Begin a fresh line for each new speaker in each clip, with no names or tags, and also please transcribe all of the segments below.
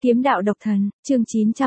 Kiếm đạo độc thần, chương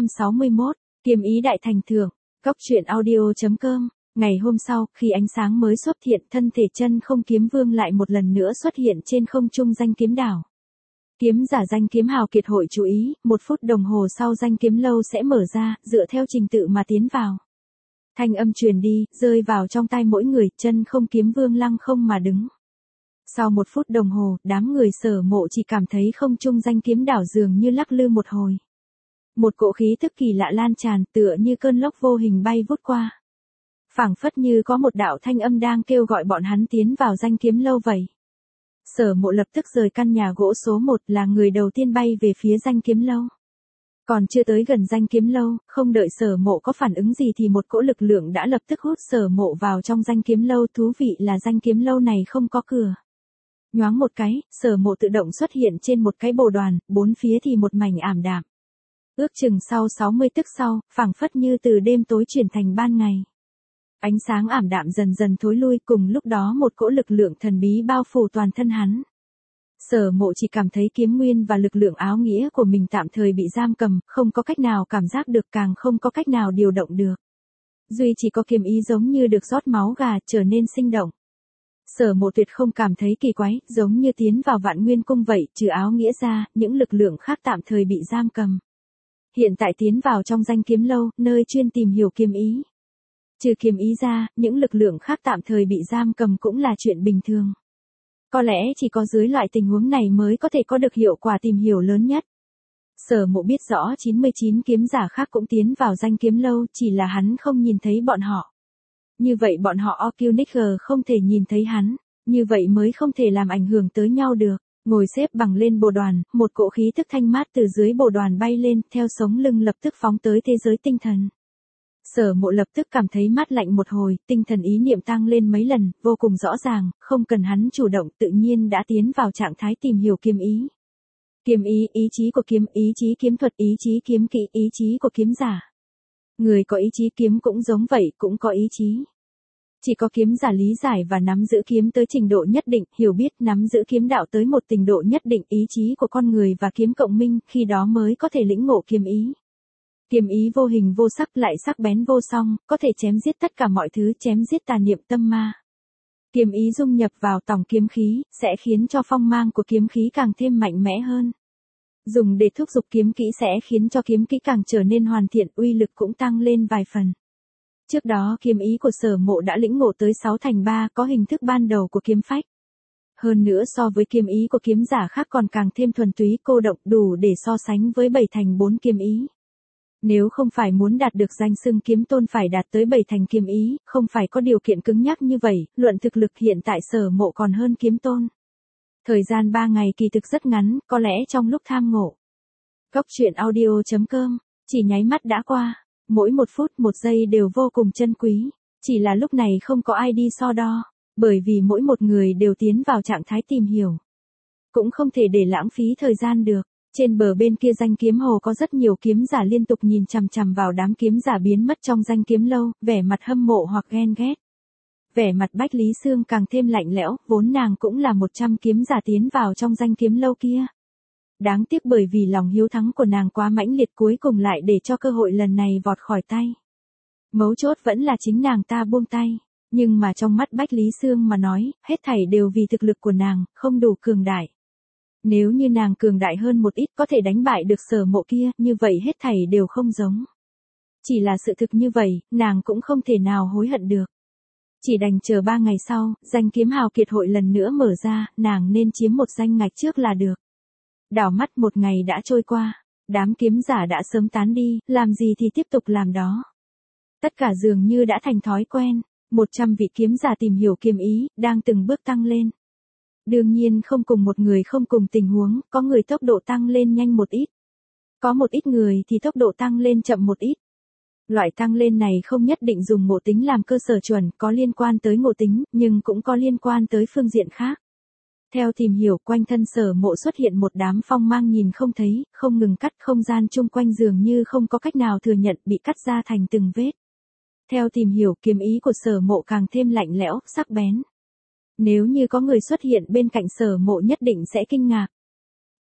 961, kiếm ý đại thành thưởng, Cốc truyện audio.com. Ngày hôm sau, khi ánh sáng mới xuất hiện, thân thể chân không kiếm vương lại một lần nữa xuất hiện trên không trung danh kiếm đảo. Kiếm giả danh kiếm hào kiệt hội chú ý, 1 phút đồng hồ sau danh kiếm lâu sẽ mở ra, dựa theo trình tự mà tiến vào. Thanh âm truyền đi, rơi vào trong tai mỗi người, chân không kiếm vương lăng không mà đứng. Sau 1 phút đồng hồ, đám người Sở Mộ chỉ cảm thấy không trung danh kiếm đảo dường như lắc lư một hồi. Một cỗ khí tức kỳ lạ lan tràn, tựa như cơn lốc vô hình bay vút qua. Phảng phất như có một đạo thanh âm đang kêu gọi bọn hắn tiến vào danh kiếm lâu vậy. Sở Mộ lập tức rời căn nhà gỗ số 1, là người đầu tiên bay về phía danh kiếm lâu. Còn chưa tới gần danh kiếm lâu, không đợi Sở Mộ có phản ứng gì thì một cỗ lực lượng đã lập tức hút Sở Mộ vào trong danh kiếm lâu. Thú vị là danh kiếm lâu này không có cửa. Nhoáng một cái, Sở Mộ tự động xuất hiện trên một cái bồ đoàn, bốn phía thì một mảnh ảm đạm. Ước chừng sau 60 tức sau, phảng phất như từ đêm tối chuyển thành ban ngày. Ánh sáng ảm đạm dần dần thối lui, cùng lúc đó một cỗ lực lượng thần bí bao phủ toàn thân hắn. Sở Mộ chỉ cảm thấy kiếm nguyên và lực lượng áo nghĩa của mình tạm thời bị giam cầm, không có cách nào cảm giác được, càng không có cách nào điều động được. Duy chỉ có kiếm ý giống như được rót máu gà, trở nên sinh động. Sở Mộ tuyệt không cảm thấy kỳ quái, giống như tiến vào Vạn Nguyên Cung vậy, trừ áo nghĩa ra, những lực lượng khác tạm thời bị giam cầm. Hiện tại tiến vào trong danh kiếm lâu, nơi chuyên tìm hiểu kiếm ý. Trừ kiếm ý ra, những lực lượng khác tạm thời bị giam cầm cũng là chuyện bình thường. Có lẽ chỉ có dưới loại tình huống này mới có thể có được hiệu quả tìm hiểu lớn nhất. Sở Mộ biết rõ 99 kiếm giả khác cũng tiến vào danh kiếm lâu, chỉ là hắn không nhìn thấy bọn họ. Như vậy bọn họ Oculnicker không thể nhìn thấy hắn, như vậy mới không thể làm ảnh hưởng tới nhau được. Ngồi xếp bằng lên bồ đoàn, một cỗ khí tức thanh mát từ dưới bồ đoàn bay lên, theo sống lưng lập tức phóng tới thế giới tinh thần. Sở Mộ lập tức cảm thấy mát lạnh một hồi, tinh thần ý niệm tăng lên mấy lần, vô cùng rõ ràng, không cần hắn chủ động tự nhiên đã tiến vào trạng thái tìm hiểu kiếm ý. Kiếm ý, ý chí của kiếm, ý chí kiếm thuật, ý chí kiếm kỹ, ý chí của kiếm giả. Người có ý chí kiếm cũng giống vậy, cũng có ý chí. Chỉ có kiếm giả lý giải và nắm giữ kiếm tới trình độ nhất định, hiểu biết nắm giữ kiếm đạo tới một trình độ nhất định, ý chí của con người và kiếm cộng minh, khi đó mới có thể lĩnh ngộ kiếm ý. Kiếm ý vô hình vô sắc lại sắc bén vô song, có thể chém giết tất cả mọi thứ, chém giết tà niệm tâm ma. Kiếm ý dung nhập vào tổng kiếm khí, sẽ khiến cho phong mang của kiếm khí càng thêm mạnh mẽ hơn. Dùng để thúc giục kiếm kỹ sẽ khiến cho kiếm kỹ càng trở nên hoàn thiện, uy lực cũng tăng lên vài phần. Trước đó kiếm ý của Sở Mộ đã lĩnh ngộ tới 6/3, có hình thức ban đầu của kiếm phách. Hơn nữa so với kiếm ý của kiếm giả khác còn càng thêm thuần túy cô động, đủ để so sánh với 7/4 kiếm ý. Nếu không phải muốn đạt được danh xưng kiếm tôn phải đạt tới 7 thành kiếm ý, không phải có điều kiện cứng nhắc như vậy, luận thực lực hiện tại Sở Mộ còn hơn kiếm tôn. Thời gian 3 ngày kỳ thực rất ngắn, có lẽ trong lúc tham ngộ. Cốc truyện audio.com, chỉ nháy mắt đã qua. Mỗi 1 phút 1 giây đều vô cùng chân quý, chỉ là lúc này không có ai đi so đo, bởi vì mỗi một người đều tiến vào trạng thái tìm hiểu. Cũng không thể để lãng phí thời gian được, trên bờ bên kia danh kiếm hồ có rất nhiều kiếm giả liên tục nhìn chằm chằm vào đám kiếm giả biến mất trong danh kiếm lâu, vẻ mặt hâm mộ hoặc ghen ghét. Vẻ mặt Bách Lý Sương càng thêm lạnh lẽo, vốn nàng cũng là 100 kiếm giả tiến vào trong danh kiếm lâu kia. Đáng tiếc bởi vì lòng hiếu thắng của nàng quá mãnh liệt cuối cùng lại để cho cơ hội lần này vọt khỏi tay. Mấu chốt vẫn là chính nàng ta buông tay, nhưng mà trong mắt Bách Lý Sương mà nói, hết thảy đều vì thực lực của nàng, không đủ cường đại. Nếu như nàng cường đại hơn một ít có thể đánh bại được Sở Mộ kia, như vậy hết thảy đều không giống. Chỉ là sự thực như vậy, nàng cũng không thể nào hối hận được. Chỉ đành chờ 3 ngày sau, danh kiếm hào kiệt hội lần nữa mở ra, nàng nên chiếm một danh ngạch trước là được. Đảo mắt 1 ngày đã trôi qua, đám kiếm giả đã sớm tán đi, làm gì thì tiếp tục làm đó. Tất cả dường như đã thành thói quen, 100 vị kiếm giả tìm hiểu kiếm ý, đang từng bước tăng lên. Đương nhiên không cùng một người không cùng tình huống, có người tốc độ tăng lên nhanh một ít. Có một ít người thì tốc độ tăng lên chậm một ít. Loại tăng lên này không nhất định dùng ngộ tính làm cơ sở chuẩn, có liên quan tới ngộ tính, nhưng cũng có liên quan tới phương diện khác. Theo tìm hiểu, quanh thân Sở Mộ xuất hiện một đám phong mang nhìn không thấy, không ngừng cắt, không gian chung quanh dường như không có cách nào thừa nhận, bị cắt ra thành từng vết. Theo tìm hiểu, kiếm ý của Sở Mộ càng thêm lạnh lẽo, sắc bén. Nếu như có người xuất hiện bên cạnh Sở Mộ nhất định sẽ kinh ngạc.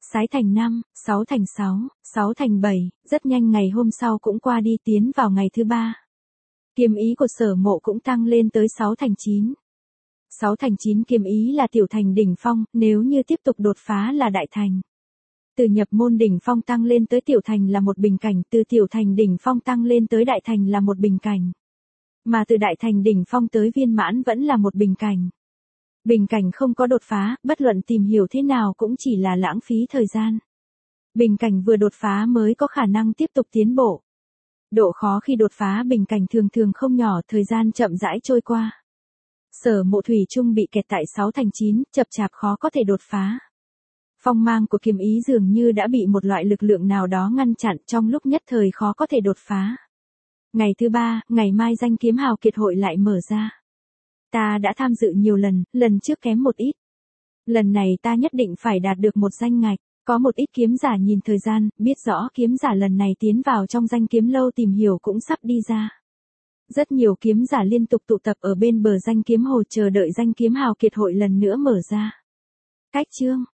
Sái thành 5, 6 thành 6, 6 thành 7, rất nhanh ngày hôm sau cũng qua đi tiến vào ngày thứ 3. Kiếm ý của Sở Mộ cũng tăng lên tới 6 thành 9. 6 thành 9 kiếm ý là tiểu thành đỉnh phong, nếu như tiếp tục đột phá là đại thành. Từ nhập môn đỉnh phong tăng lên tới tiểu thành là một bình cảnh, từ tiểu thành đỉnh phong tăng lên tới đại thành là một bình cảnh. Mà từ đại thành đỉnh phong tới viên mãn vẫn là một bình cảnh. Bình cảnh không có đột phá, bất luận tìm hiểu thế nào cũng chỉ là lãng phí thời gian. Bình cảnh vừa đột phá mới có khả năng tiếp tục tiến bộ. Độ khó khi đột phá bình cảnh thường thường không nhỏ, thời gian chậm rãi trôi qua. Sở Mộ thủy chung bị kẹt tại 6 thành 9, chập chạp khó có thể đột phá. Phong mang của kiếm ý dường như đã bị một loại lực lượng nào đó ngăn chặn, trong lúc nhất thời khó có thể đột phá. Ngày thứ 3, ngày mai danh kiếm hào kiệt hội lại mở ra. Ta đã tham dự nhiều lần, lần trước kém một ít. Lần này ta nhất định phải đạt được một danh ngạch. Có một ít kiếm giả nhìn thời gian, biết rõ kiếm giả lần này tiến vào trong danh kiếm lâu tìm hiểu cũng sắp đi ra. Rất nhiều kiếm giả liên tục tụ tập ở bên bờ danh kiếm hồ chờ đợi danh kiếm hào kiệt hội lần nữa mở ra. Cách chương